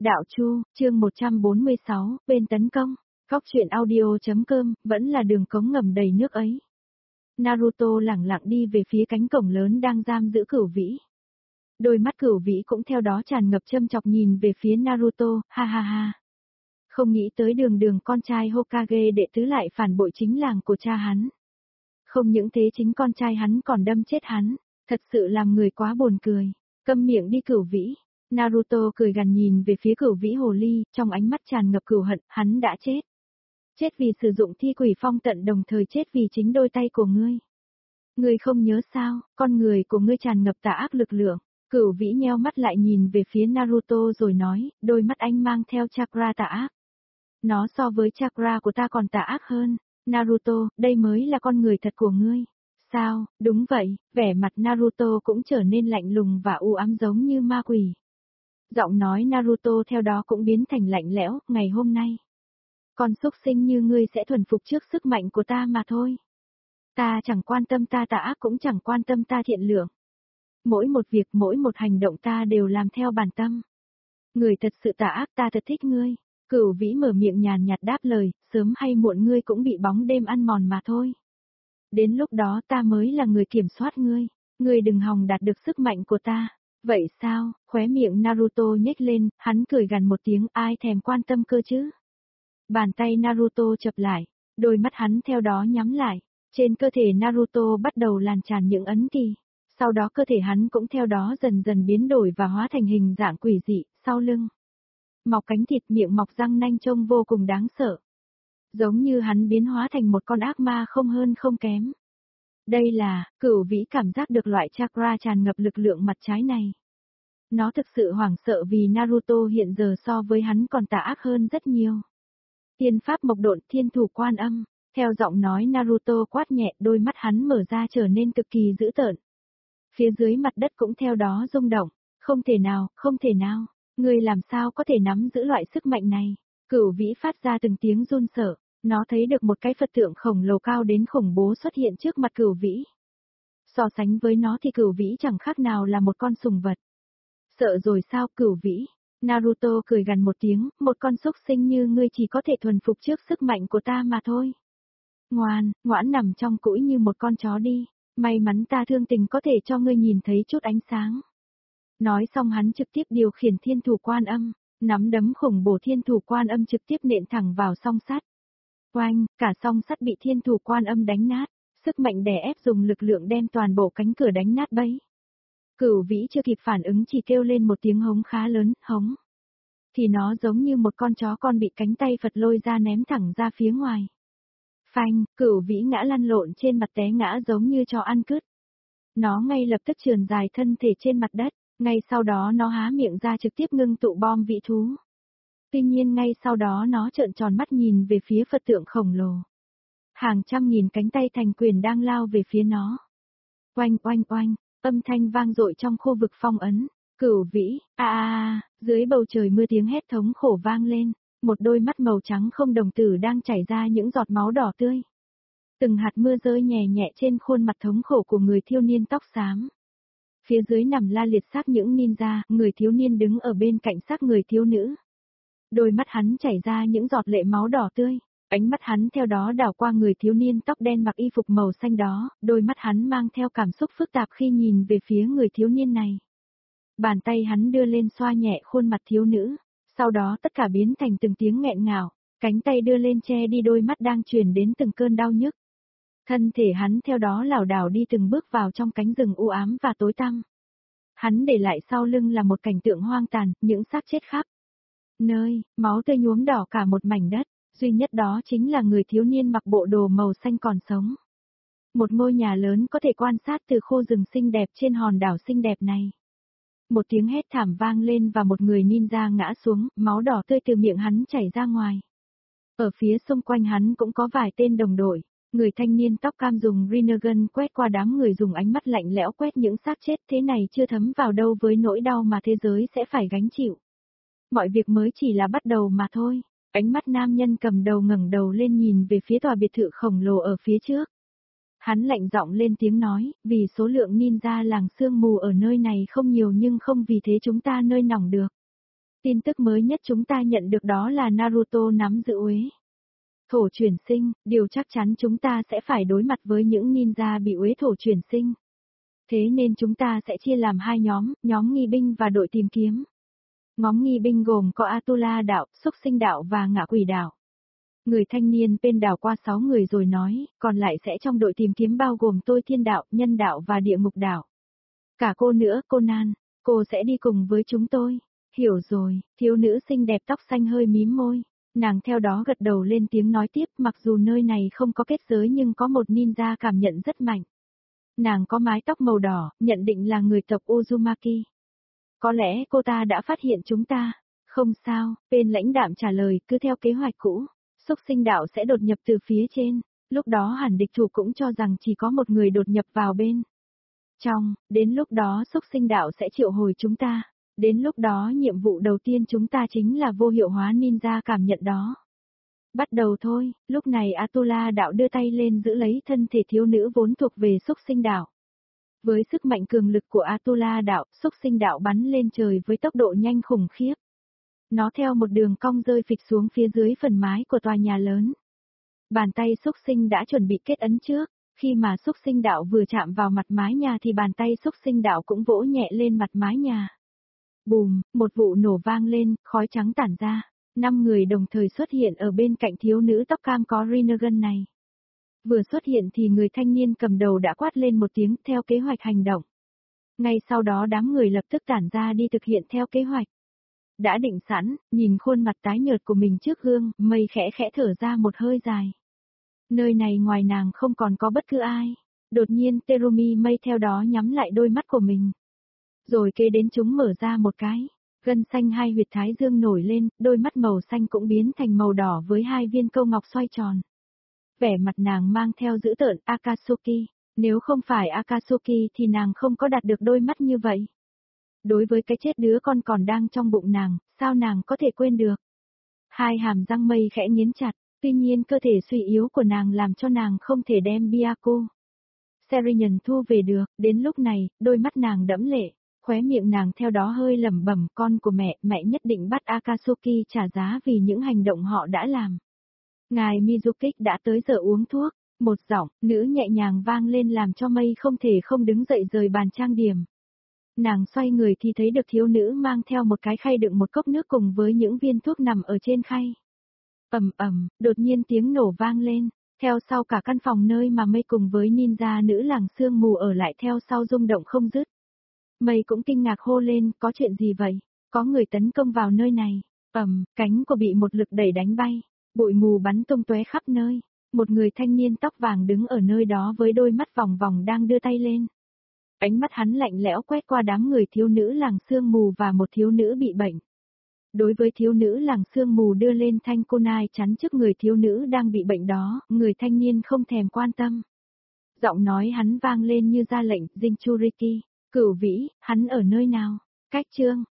Đạo Chu, chương 146, bên tấn công. Góc truyện audio.com, vẫn là đường cống ngầm đầy nước ấy. Naruto lẳng lặng đi về phía cánh cổng lớn đang giam giữ Cửu Vĩ. Đôi mắt Cửu Vĩ cũng theo đó tràn ngập châm chọc nhìn về phía Naruto, ha ha ha. Không nghĩ tới đường con trai Hokage đệ tứ lại phản bội chính làng của cha hắn. Không những thế chính con trai hắn còn đâm chết hắn, thật sự làm người quá buồn cười. Câm miệng đi Cửu Vĩ. Naruto cười gằn nhìn về phía Cửu Vĩ hồ ly, trong ánh mắt tràn ngập cừu hận, hắn đã chết. Chết vì sử dụng thi quỷ phong tận đồng thời chết vì chính đôi tay của ngươi. Ngươi không nhớ sao, con người của ngươi tràn ngập tà ác lực lượng. Cửu Vĩ nheo mắt lại nhìn về phía Naruto rồi nói, đôi mắt anh mang theo chakra tà ác. Nó so với chakra của ta còn tà ác hơn. Naruto, đây mới là con người thật của ngươi. Sao, đúng vậy, vẻ mặt Naruto cũng trở nên lạnh lùng và u ám giống như ma quỷ. Giọng nói Naruto theo đó cũng biến thành lạnh lẽo, ngày hôm nay. Con xúc sinh như ngươi sẽ thuần phục trước sức mạnh của ta mà thôi. Ta chẳng quan tâm ta tà ác cũng chẳng quan tâm ta thiện lương. Mỗi một việc mỗi một hành động ta đều làm theo bản tâm. Người thật sự tà ác ta thật thích ngươi. Cửu Vĩ mở miệng nhàn nhạt đáp lời, sớm hay muộn ngươi cũng bị bóng đêm ăn mòn mà thôi. Đến lúc đó ta mới là người kiểm soát ngươi đừng hòng đạt được sức mạnh của ta. Vậy sao, khóe miệng Naruto nhếch lên, hắn cười gằn một tiếng, ai thèm quan tâm cơ chứ. Bàn tay Naruto chập lại, đôi mắt hắn theo đó nhắm lại, trên cơ thể Naruto bắt đầu lan tràn những ấn ký. Sau đó cơ thể hắn cũng theo đó dần dần biến đổi và hóa thành hình dạng quỷ dị, sau lưng mọc cánh thịt, miệng mọc răng nanh trông vô cùng đáng sợ. Giống như hắn biến hóa thành một con ác ma không hơn không kém. Đây là, Cửu Vĩ cảm giác được loại chakra tràn ngập lực lượng mặt trái này. Nó thực sự hoảng sợ vì Naruto hiện giờ so với hắn còn tà ác hơn rất nhiều. Tiên pháp mộc độn, thiên thủ quan âm, theo giọng nói Naruto quát nhẹ, đôi mắt hắn mở ra trở nên cực kỳ dữ tợn. Phía dưới mặt đất cũng theo đó rung động, không thể nào, ngươi làm sao có thể nắm giữ loại sức mạnh này. Cửu Vĩ phát ra từng tiếng run sợ, nó thấy được một cái Phật tượng khổng lồ cao đến khủng bố xuất hiện trước mặt Cửu Vĩ. So sánh với nó thì Cửu Vĩ chẳng khác nào là một con sùng vật. Sợ rồi sao Cửu Vĩ? Naruto cười gằn một tiếng, một con xúc sinh như ngươi chỉ có thể thuần phục trước sức mạnh của ta mà thôi. Ngoãn nằm trong cũi như một con chó đi, may mắn ta thương tình có thể cho ngươi nhìn thấy chút ánh sáng. Nói xong hắn trực tiếp điều khiển thiên thủ quan âm, nắm đấm khủng bố thiên thủ quan âm trực tiếp nện thẳng vào song sắt. Oanh, cả song sắt bị thiên thủ quan âm đánh nát, sức mạnh đè ép dùng lực lượng đem toàn bộ cánh cửa đánh nát bấy. Cửu Vĩ chưa kịp phản ứng chỉ kêu lên một tiếng hống khá lớn, hống. Thì nó giống như một con chó con bị cánh tay Phật lôi ra ném thẳng ra phía ngoài. Phanh, Cửu Vĩ ngã lăn lộn trên mặt té ngã giống như chó ăn cứt. Nó ngay lập tức trườn dài thân thể trên mặt đất, ngay sau đó nó há miệng ra trực tiếp ngưng tụ bom vị thú. Tuy nhiên ngay sau đó nó trợn tròn mắt nhìn về phía Phật tượng khổng lồ. Hàng trăm nghìn cánh tay thành quyền đang lao về phía nó. Oanh oanh oanh, âm thanh vang dội trong khu vực phong ấn. Cửu Vĩ, dưới bầu trời mưa tiếng hét thống khổ vang lên, một đôi mắt màu trắng không đồng tử đang chảy ra những giọt máu đỏ tươi. Từng hạt mưa rơi nhẹ nhẹ trên khuôn mặt thống khổ của người thiếu niên tóc xám. Phía dưới nằm la liệt xác những ninja, người thiếu niên đứng ở bên cạnh xác người thiếu nữ. Đôi mắt hắn chảy ra những giọt lệ máu đỏ tươi, ánh mắt hắn theo đó đảo qua người thiếu niên tóc đen mặc y phục màu xanh đó, đôi mắt hắn mang theo cảm xúc phức tạp khi nhìn về phía người thiếu niên này. Bàn tay hắn đưa lên xoa nhẹ khuôn mặt thiếu nữ, sau đó tất cả biến thành từng tiếng nghẹn ngào, cánh tay đưa lên che đi đôi mắt đang truyền đến từng cơn đau nhức. Thân thể hắn theo đó lảo đảo đi từng bước vào trong cánh rừng u ám và tối tăm. Hắn để lại sau lưng là một cảnh tượng hoang tàn, những xác chết khắp nơi, máu tươi nhuốm đỏ cả một mảnh đất, duy nhất đó chính là người thiếu niên mặc bộ đồ màu xanh còn sống. Một ngôi nhà lớn có thể quan sát từ khu rừng xinh đẹp trên hòn đảo xinh đẹp này. Một tiếng hét thảm vang lên và một người ninja ngã xuống, máu đỏ tươi từ miệng hắn chảy ra ngoài. Ở phía xung quanh hắn cũng có vài tên đồng đội, người thanh niên tóc cam dùng Rinnegan quét qua đám người dùng ánh mắt lạnh lẽo quét những xác chết thế này chưa thấm vào đâu với nỗi đau mà thế giới sẽ phải gánh chịu. Mọi việc mới chỉ là bắt đầu mà thôi. Ánh mắt nam nhân cầm đầu ngẩng đầu lên nhìn về phía tòa biệt thự khổng lồ ở phía trước. Hắn lạnh giọng lên tiếng nói, vì số lượng ninja làng sương mù ở nơi này không nhiều nhưng không vì thế chúng ta nơi nỏng được. Tin tức mới nhất chúng ta nhận được đó là Naruto nắm giữ uế thổ chuyển sinh, điều chắc chắn chúng ta sẽ phải đối mặt với những ninja bị uế thổ chuyển sinh. Thế nên chúng ta sẽ chia làm hai nhóm nghi binh và đội tìm kiếm. Nhóm nghi binh gồm có Atula đạo, Xúc Sinh đạo và Ngạ Quỷ đạo. Người thanh niên bên đảo qua 6 người rồi nói, còn lại sẽ trong đội tìm kiếm bao gồm tôi Thiên đạo, Nhân đạo và Địa Ngục đạo. Cả cô nữa, cô Nan, cô sẽ đi cùng với chúng tôi. Hiểu rồi, thiếu nữ xinh đẹp tóc xanh hơi mím môi. Nàng theo đó gật đầu lên tiếng nói tiếp, mặc dù nơi này không có kết giới nhưng có một ninja cảm nhận rất mạnh. Nàng có mái tóc màu đỏ, nhận định là người tộc Uzumaki. Có lẽ cô ta đã phát hiện chúng ta. Không sao, bên lãnh đạm trả lời, cứ theo kế hoạch cũ. Xúc Sinh đạo sẽ đột nhập từ phía trên. Lúc đó hẳn địch thủ cũng cho rằng chỉ có một người đột nhập vào bên trong, đến lúc đó Xúc Sinh đạo sẽ triệu hồi chúng ta. Đến lúc đó nhiệm vụ đầu tiên chúng ta chính là vô hiệu hóa ninja cảm nhận đó. Bắt đầu thôi, lúc này Atula đạo đưa tay lên giữ lấy thân thể thiếu nữ vốn thuộc về Xúc Sinh đạo. Với sức mạnh cường lực của Atula đạo, Xúc Sinh đạo bắn lên trời với tốc độ nhanh khủng khiếp. Nó theo một đường cong rơi phịch xuống phía dưới phần mái của tòa nhà lớn. Bàn tay Xúc Sinh đã chuẩn bị kết ấn trước, khi mà Xúc Sinh đạo vừa chạm vào mặt mái nhà thì bàn tay Xúc Sinh đạo cũng vỗ nhẹ lên mặt mái nhà. Bùm, một vụ nổ vang lên, khói trắng tản ra. 5 người đồng thời xuất hiện ở bên cạnh thiếu nữ tóc cam có Rinnegan này. Vừa xuất hiện thì người thanh niên cầm đầu đã quát lên một tiếng theo kế hoạch hành động. Ngay sau đó đám người lập tức tản ra đi thực hiện theo kế hoạch. Đã định sẵn, nhìn khuôn mặt tái nhợt của mình trước gương, Mây khẽ khẽ thở ra một hơi dài. Nơi này ngoài nàng không còn có bất cứ ai. Đột nhiên Terumi Mây theo đó nhắm lại đôi mắt của mình. Rồi kế đến chúng mở ra một cái. Gân xanh hai huyệt thái dương nổi lên, đôi mắt màu xanh cũng biến thành màu đỏ với hai viên câu ngọc xoay tròn. Vẻ mặt nàng mang theo dữ tợn Akatsuki. Nếu không phải Akatsuki thì nàng không có đạt được đôi mắt như vậy. Đối với cái chết đứa con còn đang trong bụng nàng, sao nàng có thể quên được? Hai hàm răng Mây khẽ nghiến chặt, tuy nhiên cơ thể suy yếu của nàng làm cho nàng không thể đem Byakuya Serian thu về được, đến lúc này, đôi mắt nàng đẫm lệ, khóe miệng nàng theo đó hơi lẩm bẩm, con của mẹ nhất định bắt Akatsuki trả giá vì những hành động họ đã làm. Ngài Mizuki đã tới giờ uống thuốc, một giọng, nữ nhẹ nhàng vang lên làm cho Mây không thể không đứng dậy rời bàn trang điểm. Nàng xoay người thì thấy được thiếu nữ mang theo một cái khay đựng một cốc nước cùng với những viên thuốc nằm ở trên khay. Đột nhiên tiếng nổ vang lên, theo sau cả căn phòng nơi mà Mây cùng với ninja nữ làng sương mù ở lại theo sau rung động không dứt. Mây cũng kinh ngạc hô lên, có chuyện gì vậy? Có người tấn công vào nơi này. Cánh của bị một lực đẩy đánh bay, bụi mù bắn tung tóe khắp nơi. Một người thanh niên tóc vàng đứng ở nơi đó với đôi mắt vòng vòng đang đưa tay lên. Ánh mắt hắn lạnh lẽo quét qua đám người thiếu nữ làng sương mù và một thiếu nữ bị bệnh. Đối với thiếu nữ làng sương mù đưa lên thanh kunai chắn trước người thiếu nữ đang bị bệnh đó, người thanh niên không thèm quan tâm. Giọng nói hắn vang lên như ra lệnh, Jinchuriki, Cửu Vĩ, hắn ở nơi nào? Cách chương